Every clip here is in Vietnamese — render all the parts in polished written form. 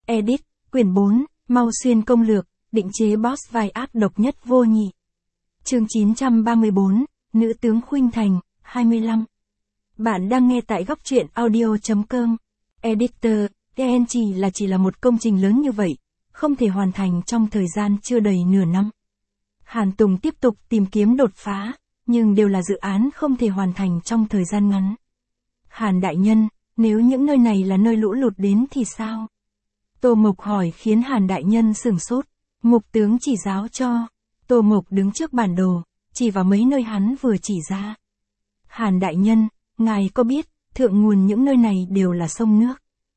Edit, quyển 4, Mau Xuyên công lược, định chế boss vai ác độc nhất vô nhị. Chương 934, Nữ tướng Khuynh Thành, 25. Bạn đang nghe tại góc truyện audio.com. Editor, EN chỉ là một công trình lớn như vậy, không thể hoàn thành trong thời gian chưa đầy nửa năm. Hàn Tùng tiếp tục tìm kiếm đột phá, nhưng đều là dự án không thể hoàn thành trong thời gian ngắn. Hàn đại nhân, nếu những nơi này là nơi lũ lụt đến thì sao? Tô Mộc hỏi khiến Hàn đại nhân sửng sốt. Mục tướng chỉ giáo cho. Tô Mộc đứng trước bản đồ, chỉ vào mấy nơi hắn vừa chỉ ra. Hàn đại nhân, ngài có biết, thượng nguồn những nơi này đều là sông nước.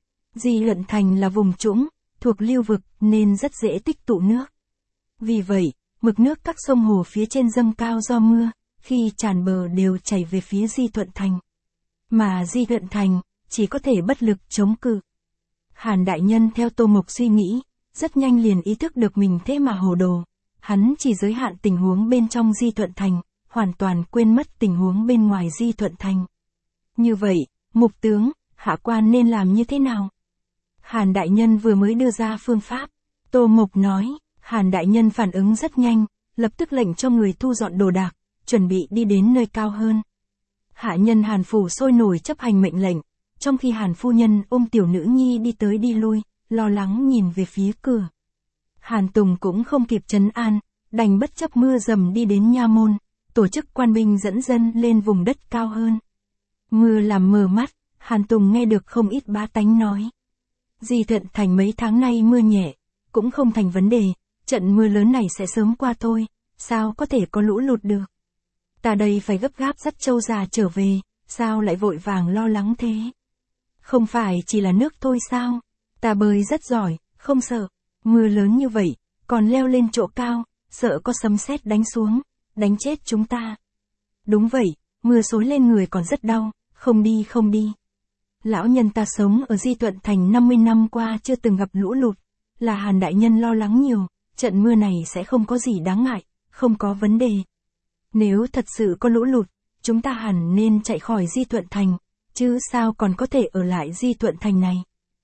Di Luận Thành là vùng trũng, thuộc lưu vực nên rất dễ tích tụ nước. Vì vậy, mực nước các sông hồ phía trên dâng cao do mưa, khi tràn bờ đều chảy về phía Di Thuận Thành. Mà Di Luận Thành, chỉ có thể bất lực chống cự. Hàn đại nhân theo Tô Mộc suy nghĩ, rất nhanh liền ý thức được mình thế mà hồ đồ. Hắn chỉ giới hạn tình huống bên trong Di Thuận Thành, hoàn toàn quên mất tình huống bên ngoài Di Thuận Thành. Như vậy, mục tướng, hạ quan nên làm như thế nào? Hàn đại nhân vừa mới đưa ra phương pháp. Tô Mộc nói, Hàn đại nhân phản ứng rất nhanh, lập tức lệnh cho người thu dọn đồ đạc, chuẩn bị đi đến nơi cao hơn. Hạ nhân Hàn phủ sôi nổi chấp hành mệnh lệnh, trong khi Hàn phu nhân ôm tiểu nữ nhi đi tới đi lui, lo lắng nhìn về phía cửa. Hàn Tùng cũng không kịp trấn an, đành bất chấp mưa dầm đi đến nha môn, tổ chức quan binh dẫn dân lên vùng đất cao hơn. Mưa làm mờ mắt, Hàn Tùng nghe được không ít bá tánh nói. Di Thuận Thành mấy tháng nay mưa nhẹ, cũng không thành vấn đề, trận mưa lớn này sẽ sớm qua thôi, sao có thể có lũ lụt được. Ta đây phải gấp gáp dắt trâu già trở về, sao lại vội vàng lo lắng thế? Không phải chỉ là nước thôi sao? Ta bơi rất giỏi, không sợ. Mưa lớn như vậy, còn leo lên chỗ cao, sợ có sấm sét đánh xuống, đánh chết chúng ta. Đúng vậy, mưa xối lên người còn rất đau, không đi không đi. Lão nhân ta sống ở Di Thuận Thành 50 năm qua chưa từng gặp lũ lụt, là Hàn đại nhân lo lắng nhiều, trận mưa này sẽ không có gì đáng ngại, không có vấn đề. Nếu thật sự có lũ lụt, chúng ta hẳn nên chạy khỏi Di Thuận Thành, chứ sao còn có thể ở lại Di Thuận Thành này.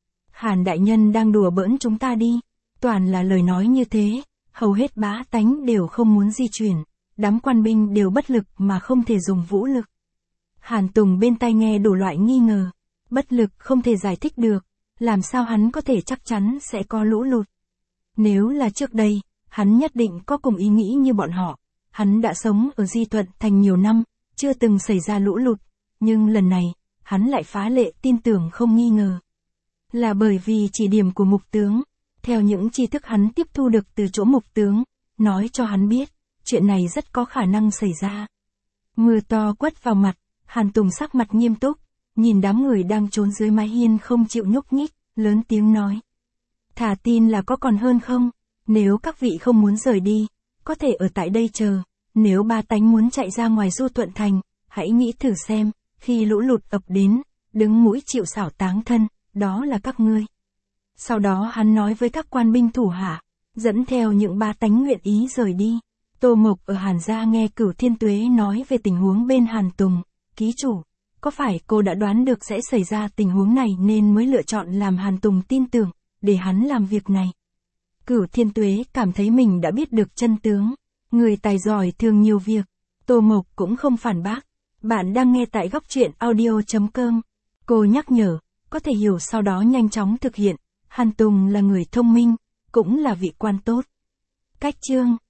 Hàn đại nhân đang đùa bỡn chúng ta đi, toàn là lời nói như thế, hầu hết bá tánh đều không muốn di chuyển, đám quan binh đều bất lực mà không thể dùng vũ lực. Hàn Tùng bên tai nghe đủ loại nghi ngờ, bất lực không thể giải thích được, làm sao hắn có thể chắc chắn sẽ có lũ lụt. Nếu là trước đây, hắn nhất định có cùng ý nghĩ như bọn họ, hắn đã sống ở Di Thuận Thành nhiều năm, chưa từng xảy ra lũ lụt, nhưng lần này, hắn lại phá lệ tin tưởng không nghi ngờ. Là bởi vì chỉ điểm của mục tướng, theo những tri thức hắn tiếp thu được từ chỗ mục tướng, nói cho hắn biết, chuyện này rất có khả năng xảy ra. Mưa to quất vào mặt, Hàn Tùng sắc mặt nghiêm túc, nhìn đám người đang trốn dưới mái hiên không chịu nhúc nhích, lớn tiếng nói. Thả tin là có còn hơn không, nếu các vị không muốn rời đi, có thể ở tại đây chờ, nếu ba tánh muốn chạy ra ngoài Di Thuận Thành, hãy nghĩ thử xem, khi lũ lụt ập đến, đứng mũi chịu sào táng thân, đó là các ngươi. Sau đó hắn nói với các quan binh thủ hạ, dẫn theo những ba tánh nguyện ý rời đi. Tô Mộc ở Hàn gia nghe Cửu Thiên Tuế nói về tình huống bên Hàn Tùng, ký chủ, có phải cô đã đoán được sẽ xảy ra tình huống này nên mới lựa chọn làm Hàn Tùng tin tưởng, để hắn làm việc này. Cửu Thiên Tuế cảm thấy mình đã biết được chân tướng, người tài giỏi thường nhiều việc. Tô Mộc cũng không phản bác, bạn đang nghe tại góc truyện audio.com. Cô nhắc nhở, có thể hiểu sau đó nhanh chóng thực hiện, Hàn Tùng là người thông minh, cũng là vị quan tốt. Cách chương